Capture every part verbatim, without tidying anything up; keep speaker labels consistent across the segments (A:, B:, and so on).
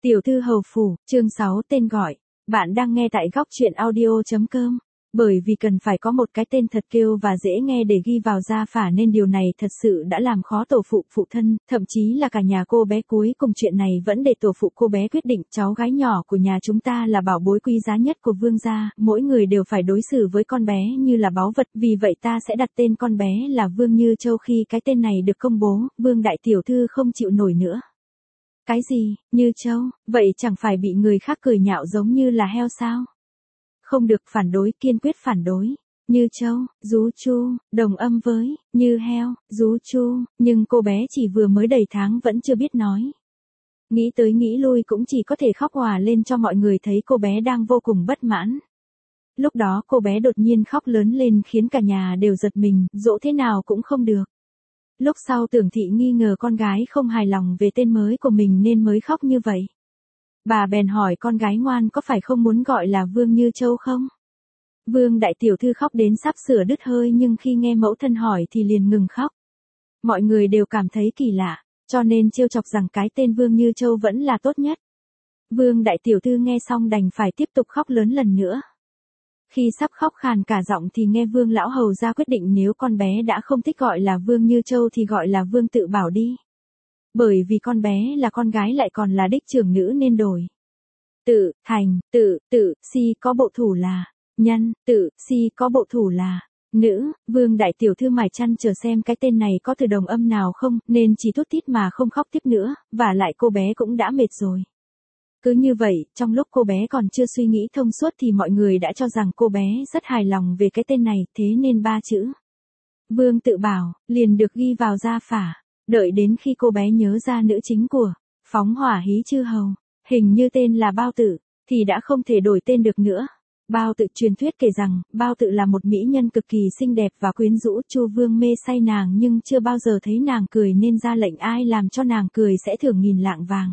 A: Tiểu thư hầu phủ, chương sáu tên gọi. Bạn đang nghe tại góc truyện audio chấm com. Bởi vì cần phải có một cái tên thật kêu và dễ nghe để ghi vào gia phả nên điều này thật sự đã làm khó tổ phụ phụ thân, thậm chí là cả nhà cô bé cuối cùng chuyện này vẫn để tổ phụ cô bé quyết định. Cháu gái nhỏ của nhà chúng ta là bảo bối quý giá nhất của vương gia, mỗi người đều phải đối xử với con bé như là báu vật, vì vậy ta sẽ đặt tên con bé là Vương Như Châu. Khi cái tên này được công bố, Vương đại tiểu thư không chịu nổi nữa. Cái gì, Như Châu, vậy chẳng phải bị người khác cười nhạo giống như là heo sao? Không được, phản đối, kiên quyết phản đối. Như Châu, Dú Chu, đồng âm với, như heo, Dú Chu, nhưng cô bé chỉ vừa mới đầy tháng vẫn chưa biết nói. Nghĩ tới nghĩ lui cũng chỉ có thể khóc òa lên cho mọi người thấy cô bé đang vô cùng bất mãn. Lúc đó cô bé đột nhiên khóc lớn lên khiến cả nhà đều giật mình, dỗ thế nào cũng không được. Lúc sau Tưởng Thị nghi ngờ con gái không hài lòng về tên mới của mình nên mới khóc như vậy. Bà bèn hỏi con gái ngoan có phải không muốn gọi là Vương Như Châu không? Vương đại tiểu thư khóc đến sắp sửa đứt hơi nhưng khi nghe mẫu thân hỏi thì liền ngừng khóc. Mọi người đều cảm thấy kỳ lạ, cho nên trêu chọc rằng cái tên Vương Như Châu vẫn là tốt nhất. Vương đại tiểu thư nghe xong đành phải tiếp tục khóc lớn lần nữa. Khi sắp khóc khàn cả giọng thì nghe Vương lão hầu ra quyết định nếu con bé đã không thích gọi là Vương Như Châu thì gọi là Vương Tự Bảo đi. Bởi vì con bé là con gái lại còn là đích trưởng nữ nên đổi. Tự, thành, tự, tự, si có bộ thủ là nhân, tự, si có bộ thủ là nữ. Vương đại tiểu thư mải chăn chờ xem cái tên này có từ đồng âm nào không nên chỉ thút thít mà không khóc tiếp nữa, và lại cô bé cũng đã mệt rồi. Cứ như vậy, trong lúc cô bé còn chưa suy nghĩ thông suốt thì mọi người đã cho rằng cô bé rất hài lòng về cái tên này, thế nên ba chữ Vương Tự Bảo liền được ghi vào gia phả. Đợi đến khi cô bé nhớ ra nữ chính của Phóng Hỏa Hí Chư Hầu, hình như tên là Bao Tự, thì đã không thể đổi tên được nữa. Bao Tự truyền thuyết kể rằng, Bao Tự là một mỹ nhân cực kỳ xinh đẹp và quyến rũ, Chu Vương mê say nàng nhưng chưa bao giờ thấy nàng cười nên ra lệnh ai làm cho nàng cười sẽ thưởng nghìn lạng vàng.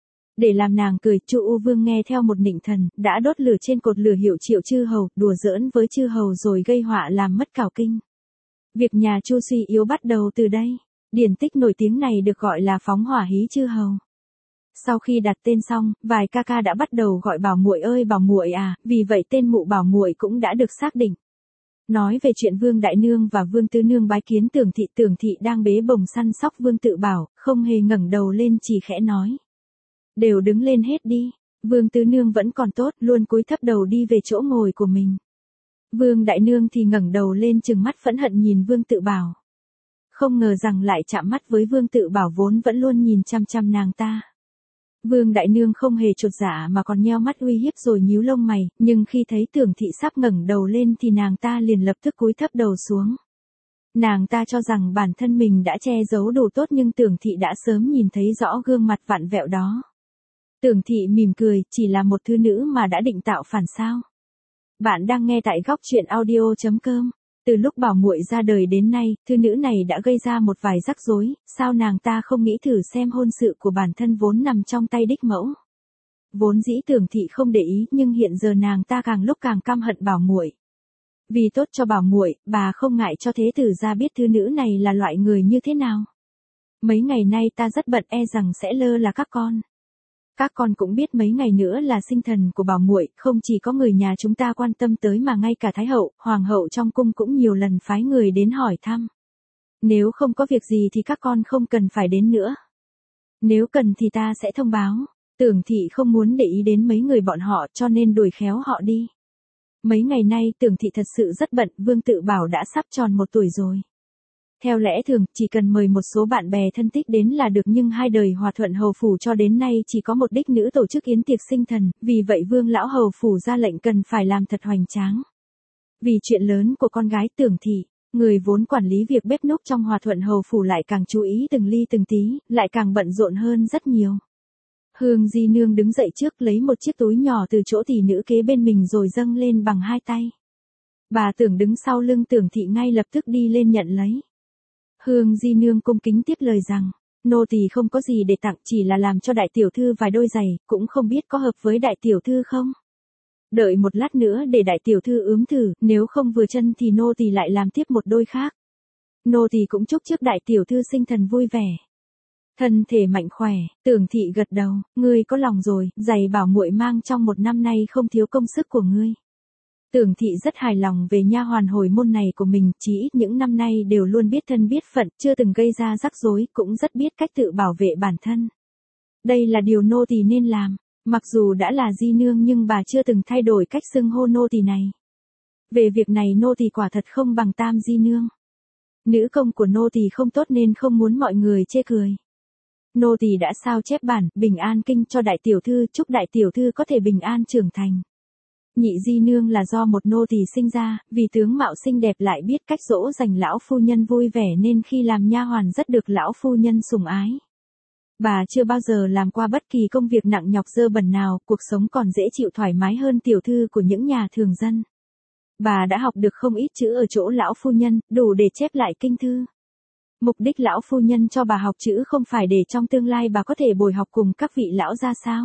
A: Để làm nàng cười, Chu U Vương nghe theo một nịnh thần, đã đốt lửa trên cột lửa hiệu triệu chư hầu, đùa giỡn với chư hầu rồi gây họa làm mất cào kinh. Việc nhà Chu suy yếu bắt đầu từ đây. Điển tích nổi tiếng này được gọi là Phóng Hỏa Hí Chư Hầu. Sau khi đặt tên xong, vài ca ca đã bắt đầu gọi Bảo muội ơi Bảo muội à, vì vậy tên mụ Bảo muội cũng đã được xác định. Nói về chuyện Vương Đại Nương và Vương Tứ Nương bái kiến Tưởng Thị, Tưởng Thị đang bế bồng săn sóc Vương Tự Bảo, không hề ngẩng đầu lên chỉ khẽ nói. Đều đứng lên hết đi. Vương Tứ Nương vẫn còn tốt, luôn cúi thấp đầu đi về chỗ ngồi của mình. Vương Đại Nương thì ngẩng đầu lên trừng mắt phẫn hận nhìn Vương Tự Bảo. Không ngờ rằng lại chạm mắt với Vương Tự Bảo vốn vẫn luôn nhìn chăm chăm nàng ta. Vương Đại Nương không hề chột dạ mà còn nheo mắt uy hiếp rồi nhíu lông mày, nhưng khi thấy Tưởng Thị sắp ngẩng đầu lên thì nàng ta liền lập tức cúi thấp đầu xuống. Nàng ta cho rằng bản thân mình đã che giấu đủ tốt nhưng Tưởng Thị đã sớm nhìn thấy rõ gương mặt vặn vẹo đó. Tưởng Thị mỉm cười, chỉ là một thư nữ mà đã định tạo phản sao? Bạn đang nghe tại góc truyện audio chấm com. Từ lúc Bảo muội ra đời đến nay, thư nữ này đã gây ra một vài rắc rối, sao nàng ta không nghĩ thử xem hôn sự của bản thân vốn nằm trong tay đích mẫu. Vốn dĩ Tưởng Thị không để ý nhưng hiện giờ nàng ta càng lúc càng căm hận Bảo muội. Vì tốt cho Bảo muội, bà không ngại cho thế tử ra biết thư nữ này là loại người như thế nào. Mấy ngày nay ta rất bận e rằng sẽ lơ là các con. Các con cũng biết mấy ngày nữa là sinh thần của Bảo muội, không chỉ có người nhà chúng ta quan tâm tới mà ngay cả Thái hậu, Hoàng hậu trong cung cũng nhiều lần phái người đến hỏi thăm. Nếu không có việc gì thì các con không cần phải đến nữa. Nếu cần thì ta sẽ thông báo. Tưởng Thị không muốn để ý đến mấy người bọn họ cho nên đuổi khéo họ đi. Mấy ngày nay Tưởng Thị thật sự rất bận, Vương Tự Bảo đã sắp tròn một tuổi rồi. Theo lẽ thường, chỉ cần mời một số bạn bè thân thích đến là được nhưng hai đời Hòa Thuận Hầu Phủ cho đến nay chỉ có một đích nữ tổ chức yến tiệc sinh thần, vì vậy Vương Lão Hầu Phủ ra lệnh cần phải làm thật hoành tráng. Vì chuyện lớn của con gái Tưởng Thị, người vốn quản lý việc bếp núc trong Hòa Thuận Hầu Phủ lại càng chú ý từng ly từng tí, lại càng bận rộn hơn rất nhiều. Hương Di Nương đứng dậy trước lấy một chiếc túi nhỏ từ chỗ tỷ nữ kế bên mình rồi dâng lên bằng hai tay. Bà Tưởng đứng sau lưng Tưởng Thị ngay lập tức đi lên nhận lấy. Hương Di Nương cung kính tiếp lời rằng, nô tỳ không có gì để tặng, chỉ là làm cho đại tiểu thư vài đôi giày, cũng không biết có hợp với đại tiểu thư không. Đợi một lát nữa để đại tiểu thư ướm thử, nếu không vừa chân thì nô tỳ lại làm tiếp một đôi khác. Nô tỳ cũng chúc trước đại tiểu thư sinh thần vui vẻ. Thân thể mạnh khỏe, Tưởng thị gật đầu, ngươi có lòng rồi, giày bảo muội mang trong một năm nay không thiếu công sức của ngươi. Tưởng thị rất hài lòng về nha hoàn hồi môn này của mình, chỉ ít những năm nay đều luôn biết thân biết phận, chưa từng gây ra rắc rối, cũng rất biết cách tự bảo vệ bản thân. Đây là điều nô tỳ nên làm, mặc dù đã là di nương nhưng bà chưa từng thay đổi cách xưng hô nô tỳ này. Về việc này nô tỳ quả thật không bằng tam di nương. Nữ công của nô tỳ không tốt nên không muốn mọi người chê cười. Nô tỳ đã sao chép bản Bình An Kinh cho đại tiểu thư, chúc đại tiểu thư có thể bình an trưởng thành. Nhị di nương là do một nô tỳ sinh ra, vì tướng mạo xinh đẹp lại biết cách dỗ dành lão phu nhân vui vẻ nên khi làm nha hoàn rất được lão phu nhân sủng ái. Bà chưa bao giờ làm qua bất kỳ công việc nặng nhọc dơ bẩn nào, cuộc sống còn dễ chịu thoải mái hơn tiểu thư của những nhà thường dân. Bà đã học được không ít chữ ở chỗ lão phu nhân, đủ để chép lại kinh thư. Mục đích lão phu nhân cho bà học chữ không phải để trong tương lai bà có thể bồi học cùng các vị lão ra sao.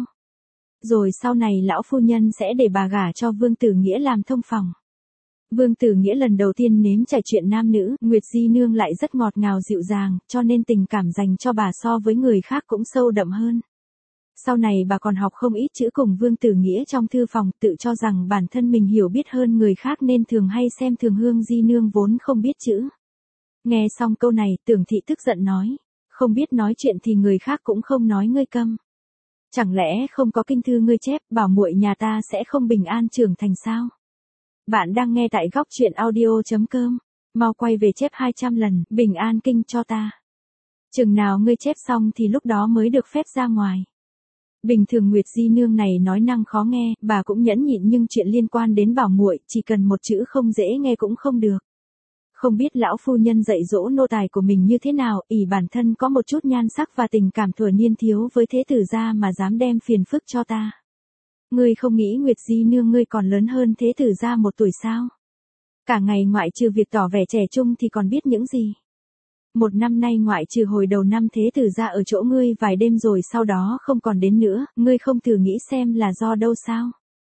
A: Rồi sau này lão phu nhân sẽ để bà gả cho Vương Tử Nghĩa làm thông phòng. Vương Tử Nghĩa lần đầu tiên nếm trải chuyện nam nữ, Nguyệt Di Nương lại rất ngọt ngào dịu dàng, cho nên tình cảm dành cho bà so với người khác cũng sâu đậm hơn. Sau này bà còn học không ít chữ cùng Vương Tử Nghĩa trong thư phòng, tự cho rằng bản thân mình hiểu biết hơn người khác nên thường hay xem thường Hương Di Nương vốn không biết chữ. Nghe xong câu này, Tưởng thị tức giận nói, không biết nói chuyện thì người khác cũng không nói ngươi câm. Chẳng lẽ không có kinh thư ngươi chép, bảo muội nhà ta sẽ không bình an trưởng thành sao? Bạn đang nghe tại góc truyện audio chấm com, mau quay về chép hai trăm lần, Bình An Kinh cho ta. Chừng nào ngươi chép xong thì lúc đó mới được phép ra ngoài. Bình thường Nguyệt Di Nương này nói năng khó nghe, bà cũng nhẫn nhịn nhưng chuyện liên quan đến bảo muội, chỉ cần một chữ không dễ nghe cũng không được. Không biết lão phu nhân dạy dỗ nô tài của mình như thế nào, ỷ bản thân có một chút nhan sắc và tình cảm thuở niên thiếu với thế tử gia mà dám đem phiền phức cho ta. Ngươi không nghĩ Nguyệt Di Nương ngươi còn lớn hơn thế tử gia một tuổi sao? Cả ngày ngoại trừ việc tỏ vẻ trẻ trung thì còn biết những gì? Một năm nay ngoại trừ hồi đầu năm thế tử gia ở chỗ ngươi vài đêm rồi sau đó không còn đến nữa, ngươi không thử nghĩ xem là do đâu sao?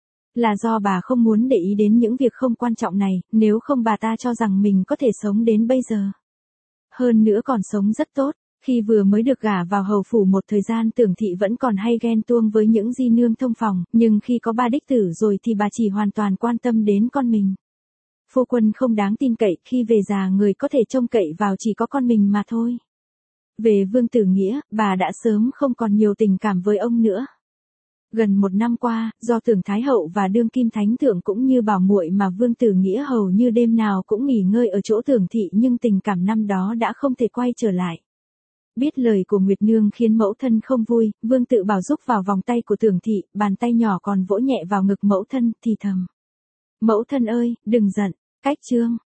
A: Là do bà không muốn để ý đến những việc không quan trọng này, nếu không bà ta cho rằng mình có thể sống đến bây giờ. Hơn nữa còn sống rất tốt, khi vừa mới được gả vào hầu phủ một thời gian Tưởng thị vẫn còn hay ghen tuông với những di nương thông phòng, nhưng khi có ba đích tử rồi thì bà chỉ hoàn toàn quan tâm đến con mình. Phu quân không đáng tin cậy, khi về già người có thể trông cậy vào chỉ có con mình mà thôi. Về Vương Tử Nghĩa, bà đã sớm không còn nhiều tình cảm với ông nữa. Gần một năm qua, do Tưởng Thái Hậu và đương kim thánh thượng cũng như bảo muội mà Vương Tử Nghĩa hầu như đêm nào cũng nghỉ ngơi ở chỗ Tưởng thị nhưng tình cảm năm đó đã không thể quay trở lại. Biết lời của Nguyệt Nương khiến mẫu thân không vui, Vương Tự Bảo rúc vào vòng tay của Tưởng thị, bàn tay nhỏ còn vỗ nhẹ vào ngực mẫu thân, thì thầm. Mẫu thân ơi, đừng giận, cách chương.